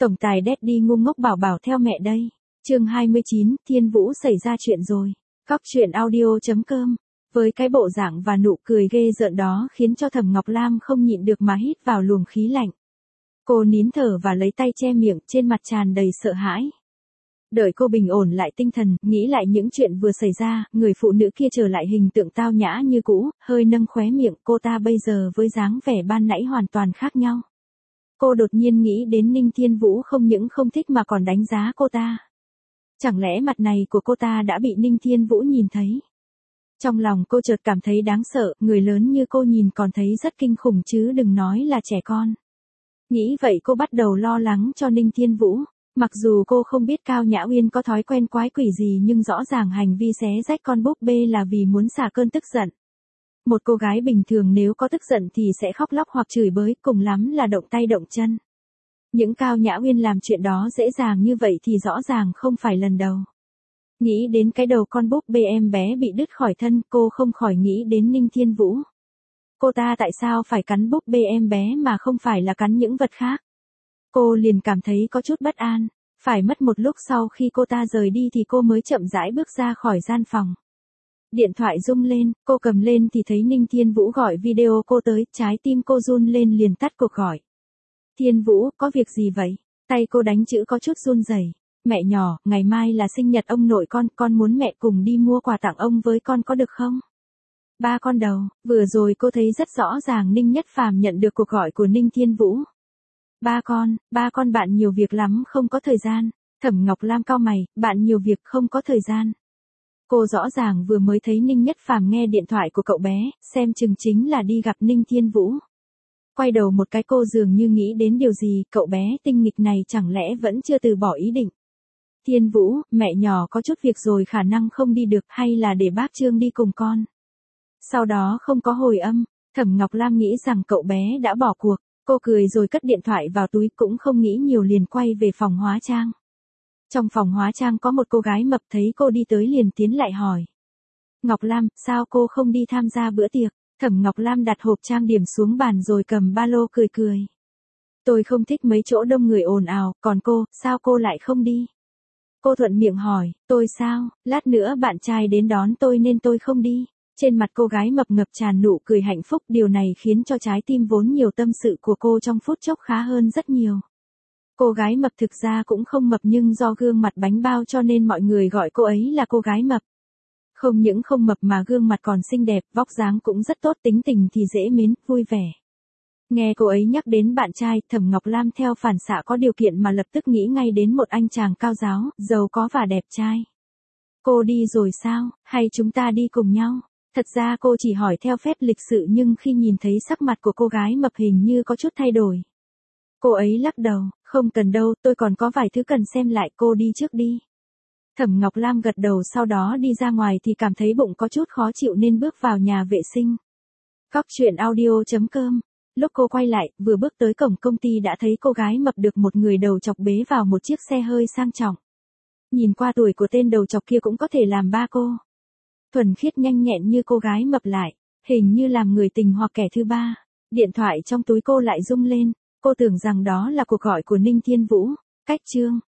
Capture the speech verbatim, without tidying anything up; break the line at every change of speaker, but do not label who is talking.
Tổng tài Daddy ngu ngốc bảo bảo theo mẹ đây. Chương hai mươi chín, Thiên Vũ xảy ra chuyện rồi. Cóc truyện audio chấm com. Với cái bộ dạng và nụ cười ghê rợn đó khiến cho Thẩm Ngọc Lam không nhịn được mà hít vào luồng khí lạnh. Cô nín thở và lấy tay che miệng, trên mặt tràn đầy sợ hãi. Đợi cô bình ổn lại tinh thần, nghĩ lại những chuyện vừa xảy ra, người phụ nữ kia trở lại hình tượng tao nhã như cũ, hơi nâng khóe miệng, cô ta bây giờ với dáng vẻ ban nãy hoàn toàn khác nhau. Cô đột nhiên nghĩ đến Ninh Thiên Vũ không những không thích mà còn đánh giá cô ta. Chẳng lẽ mặt này của cô ta đã bị Ninh Thiên Vũ nhìn thấy? Trong lòng cô chợt cảm thấy đáng sợ, người lớn như cô nhìn còn thấy rất kinh khủng chứ đừng nói là trẻ con. Nghĩ vậy cô bắt đầu lo lắng cho Ninh Thiên Vũ. Mặc dù cô không biết Cao Nhã Uyên có thói quen quái quỷ gì nhưng rõ ràng hành vi xé rách con búp bê là vì muốn xả cơn tức giận. Một cô gái bình thường nếu có tức giận thì sẽ khóc lóc hoặc chửi bới, cùng lắm là động tay động chân. Những Cao Nhã Uyên làm chuyện đó dễ dàng như vậy thì rõ ràng không phải lần đầu. Nghĩ đến cái đầu con búp bê em bé bị đứt khỏi thân, cô không khỏi nghĩ đến Ninh Thiên Vũ. Cô ta tại sao phải cắn búp bê em bé mà không phải là cắn những vật khác? Cô liền cảm thấy có chút bất an. Phải mất một lúc sau khi cô ta rời đi thì cô mới chậm rãi bước ra khỏi gian phòng. Điện thoại rung lên, cô cầm lên thì thấy Ninh Thiên Vũ gọi video cô tới, trái tim cô run lên liền tắt cuộc gọi. Thiên Vũ, có việc gì vậy? Tay cô đánh chữ có chút run rẩy. Mẹ nhỏ, ngày mai là sinh nhật ông nội con, con muốn mẹ cùng đi mua quà tặng ông với con có được không? Ba con đầu, vừa rồi cô thấy rất rõ ràng Ninh Nhất Phàm nhận được cuộc gọi của Ninh Thiên Vũ. Ba con, ba con bạn nhiều việc lắm không có thời gian. Thẩm Ngọc Lam cau mày, bạn nhiều việc không có thời gian. Cô rõ ràng vừa mới thấy Ninh Nhất Phàm nghe điện thoại của cậu bé, xem chừng chính là đi gặp Ninh Thiên Vũ. Quay đầu một cái cô dường như nghĩ đến điều gì, cậu bé tinh nghịch này chẳng lẽ vẫn chưa từ bỏ ý định. Thiên Vũ, mẹ nhỏ có chút việc rồi khả năng không đi được hay là để bác Trương đi cùng con. Sau đó không có hồi âm, Thẩm Ngọc Lam nghĩ rằng cậu bé đã bỏ cuộc. Cô cười rồi cất điện thoại vào túi cũng không nghĩ nhiều liền quay về phòng hóa trang. Trong phòng hóa trang có một cô gái mập thấy cô đi tới liền tiến lại hỏi. Ngọc Lam, sao cô không đi tham gia bữa tiệc? Thẩm Ngọc Lam đặt hộp trang điểm xuống bàn rồi cầm ba lô cười cười. Tôi không thích mấy chỗ đông người ồn ào, còn cô, sao cô lại không đi? Cô thuận miệng hỏi, tôi sao, lát nữa bạn trai đến đón tôi nên tôi không đi. Trên mặt cô gái mập ngập tràn nụ cười hạnh phúc, điều này khiến cho trái tim vốn nhiều tâm sự của cô trong phút chốc khá hơn rất nhiều. Cô gái mập thực ra cũng không mập nhưng do gương mặt bánh bao cho nên mọi người gọi cô ấy là cô gái mập. Không những không mập mà gương mặt còn xinh đẹp, vóc dáng cũng rất tốt, tính tình thì dễ mến, vui vẻ. Nghe cô ấy nhắc đến bạn trai, Thẩm Ngọc Lam theo phản xạ có điều kiện mà lập tức nghĩ ngay đến một anh chàng cao giáo, giàu có và đẹp trai. Cô đi rồi sao, hay chúng ta đi cùng nhau? Thật ra cô chỉ hỏi theo phép lịch sự nhưng khi nhìn thấy sắc mặt của cô gái mập hình như có chút thay đổi. Cô ấy lắc đầu, không cần đâu, tôi còn có vài thứ cần xem lại, cô đi trước đi. Thẩm Ngọc Lam gật đầu sau đó đi ra ngoài thì cảm thấy bụng có chút khó chịu nên bước vào nhà vệ sinh. Cóc truyện audio chấm com. Lúc cô quay lại, vừa bước tới cổng công ty đã thấy cô gái mập được một người đầu chọc bế vào một chiếc xe hơi sang trọng. Nhìn qua tuổi của tên đầu chọc kia cũng có thể làm ba cô. Thuần khiết nhanh nhẹn như cô gái mập lại, hình như làm người tình hoặc kẻ thứ ba. Điện thoại trong túi cô lại rung lên, cô tưởng rằng đó là cuộc gọi của Ninh Thiên Vũ. Cách chương